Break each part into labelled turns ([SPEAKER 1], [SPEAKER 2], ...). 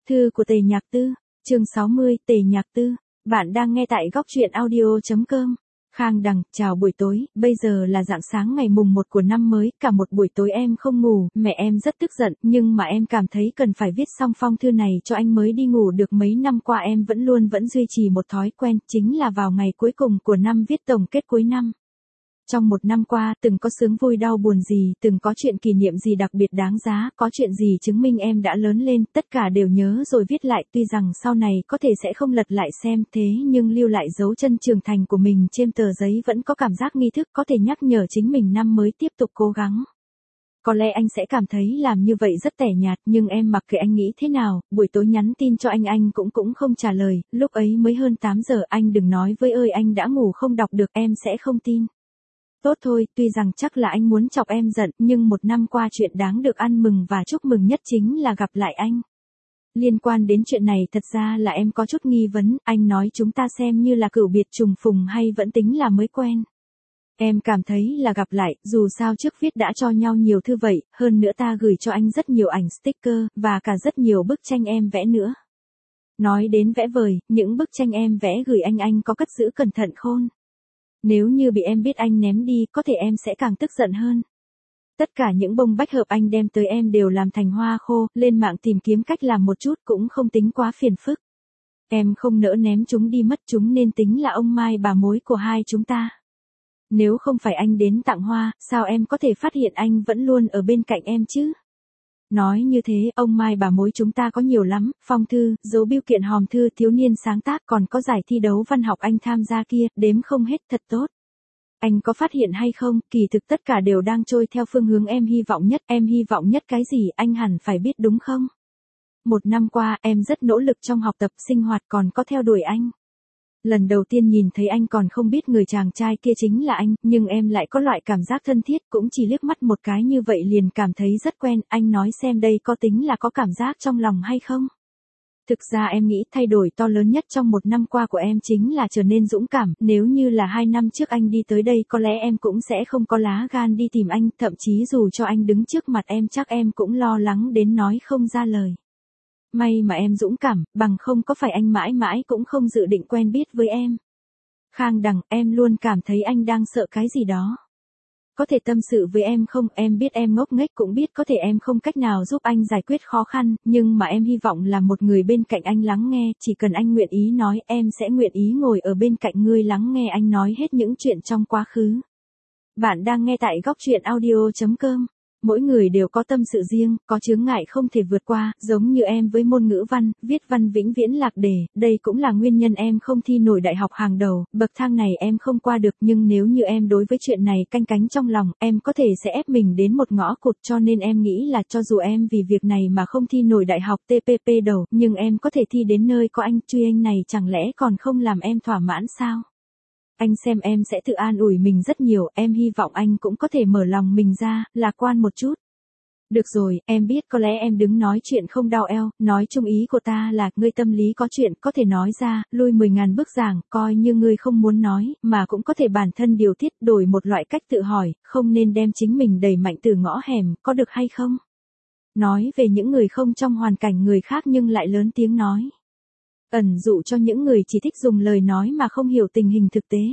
[SPEAKER 1] Thư của Tề Nhạc Tư, chương 60, Tề Nhạc Tư. Bạn đang nghe tại góc truyện audio.com. Khang Đằng, chào buổi tối, bây giờ là rạng sáng ngày mùng 1 của năm mới, cả một buổi tối em không ngủ, mẹ em rất tức giận, nhưng mà em cảm thấy cần phải viết xong phong thư này cho anh mới đi ngủ được. Mấy năm qua em vẫn duy trì một thói quen, chính là vào ngày cuối cùng của năm viết tổng kết cuối năm. Trong một năm qua, từng có sướng vui đau buồn gì, từng có chuyện kỷ niệm gì đặc biệt đáng giá, có chuyện gì chứng minh em đã lớn lên, tất cả đều nhớ rồi viết lại. Tuy rằng sau này có thể sẽ không lật lại xem, thế nhưng lưu lại dấu chân trưởng thành của mình trên tờ giấy vẫn có cảm giác nghi thức, có thể nhắc nhở chính mình năm mới tiếp tục cố gắng. Có lẽ anh sẽ cảm thấy làm như vậy rất tẻ nhạt, nhưng em mặc kệ anh nghĩ thế nào, buổi tối nhắn tin cho anh cũng không trả lời, lúc ấy mới hơn 8 giờ, anh đừng nói với ơi anh đã ngủ không đọc được, em sẽ không tin. Tốt thôi, tuy rằng chắc là anh muốn chọc em giận, nhưng một năm qua chuyện đáng được ăn mừng và chúc mừng nhất chính là gặp lại anh. Liên quan đến chuyện này thật ra là em có chút nghi vấn, anh nói chúng ta xem như là cửu biệt trùng phùng hay vẫn tính là mới quen. Em cảm thấy là gặp lại, dù sao trước viết đã cho nhau nhiều thư vậy, hơn nữa ta gửi cho anh rất nhiều ảnh sticker, và cả rất nhiều bức tranh em vẽ nữa. Nói đến vẽ vời, những bức tranh em vẽ gửi anh có cất giữ cẩn thận khôn. Nếu như bị em biết anh ném đi, có thể em sẽ càng tức giận hơn. Tất cả những bông bách hợp anh đem tới em đều làm thành hoa khô, lên mạng tìm kiếm cách làm một chút cũng không tính quá phiền phức. Em không nỡ ném chúng đi mất, chúng nên tính là ông mai bà mối của hai chúng ta. Nếu không phải anh đến tặng hoa, sao em có thể phát hiện anh vẫn luôn ở bên cạnh em chứ? Nói như thế, ông mai bà mối chúng ta có nhiều lắm, phong thư, dấu bưu kiện hòm thư thiếu niên sáng tác, còn có giải thi đấu văn học anh tham gia kia, đếm không hết, thật tốt. Anh có phát hiện hay không, kỳ thực tất cả đều đang trôi theo phương hướng em hy vọng nhất cái gì anh hẳn phải biết đúng không? Một năm qua, em rất nỗ lực trong học tập, sinh hoạt, còn có theo đuổi anh. Lần đầu tiên nhìn thấy anh còn không biết người chàng trai kia chính là anh, nhưng em lại có loại cảm giác thân thiết, cũng chỉ liếc mắt một cái như vậy liền cảm thấy rất quen. Anh nói xem đây có tính là có cảm giác trong lòng hay không? Thực ra em nghĩ thay đổi to lớn nhất trong một năm qua của em chính là trở nên dũng cảm, nếu như là 2 năm trước anh đi tới đây có lẽ em cũng sẽ không có lá gan đi tìm anh, thậm chí dù cho anh đứng trước mặt em chắc em cũng lo lắng đến nói không ra lời. May mà em dũng cảm, bằng không có phải anh mãi mãi cũng không dự định quen biết với em. Khang Đằng, em luôn cảm thấy anh đang sợ cái gì đó. Có thể tâm sự với em không? Em biết em ngốc nghếch, cũng biết có thể em không cách nào giúp anh giải quyết khó khăn, nhưng mà em hy vọng là một người bên cạnh anh lắng nghe, chỉ cần anh nguyện ý nói, em sẽ nguyện ý ngồi ở bên cạnh ngươi lắng nghe anh nói hết những chuyện trong quá khứ. Bạn đang nghe tại góc truyện audio.com. Mỗi người đều có tâm sự riêng, có chướng ngại không thể vượt qua, giống như em với môn ngữ văn, viết văn vĩnh viễn lạc đề, đây cũng là nguyên nhân em không thi nổi đại học hàng đầu, bậc thang này em không qua được, nhưng nếu như em đối với chuyện này canh cánh trong lòng, em có thể sẽ ép mình đến một ngõ cụt, cho nên em nghĩ là cho dù em vì việc này mà không thi nổi đại học TPP đầu, nhưng em có thể thi đến nơi có anh, truy anh này chẳng lẽ còn không làm em thỏa mãn sao? Anh xem em sẽ tự an ủi mình rất nhiều, em hy vọng anh cũng có thể mở lòng mình ra, lạc quan một chút. Được rồi, em biết có lẽ em đứng nói chuyện không đau eo, nói chung ý của ta là, ngươi tâm lý có chuyện, có thể nói ra, lui 10.000 bước giảng, coi như ngươi không muốn nói, mà cũng có thể bản thân điều tiết, đổi một loại cách tự hỏi, không nên đem chính mình đẩy mạnh từ ngõ hẻm, có được hay không? Nói về những người không trong hoàn cảnh người khác nhưng lại lớn tiếng nói. Ẩn dụ cho những người chỉ thích dùng lời nói mà không hiểu tình hình thực tế.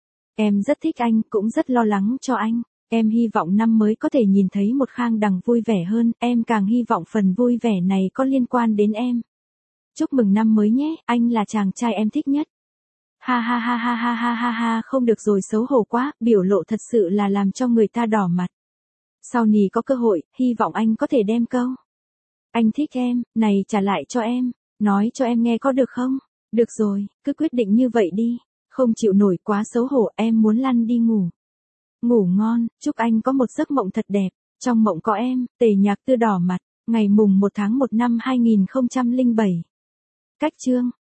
[SPEAKER 1] Em rất thích anh, cũng rất lo lắng cho anh. Em hy vọng năm mới có thể nhìn thấy một Khang Đằng vui vẻ hơn, em càng hy vọng phần vui vẻ này có liên quan đến em. Chúc mừng năm mới nhé, anh là chàng trai em thích nhất. Ha ha ha ha ha ha ha ha, không được rồi, xấu hổ quá, biểu lộ thật sự là làm cho người ta đỏ mặt. Sau này có cơ hội, hy vọng anh có thể đem câu anh thích em, này trả lại cho em. Nói cho em nghe có được không? Được rồi, cứ quyết định như vậy đi. Không chịu nổi, quá xấu hổ, em muốn lăn đi ngủ. Ngủ ngon, chúc anh có một giấc mộng thật đẹp. Trong mộng có em, Tề Nhạc Tư đỏ mặt. Ngày mùng 1 tháng 1 năm 2007. Cách chương.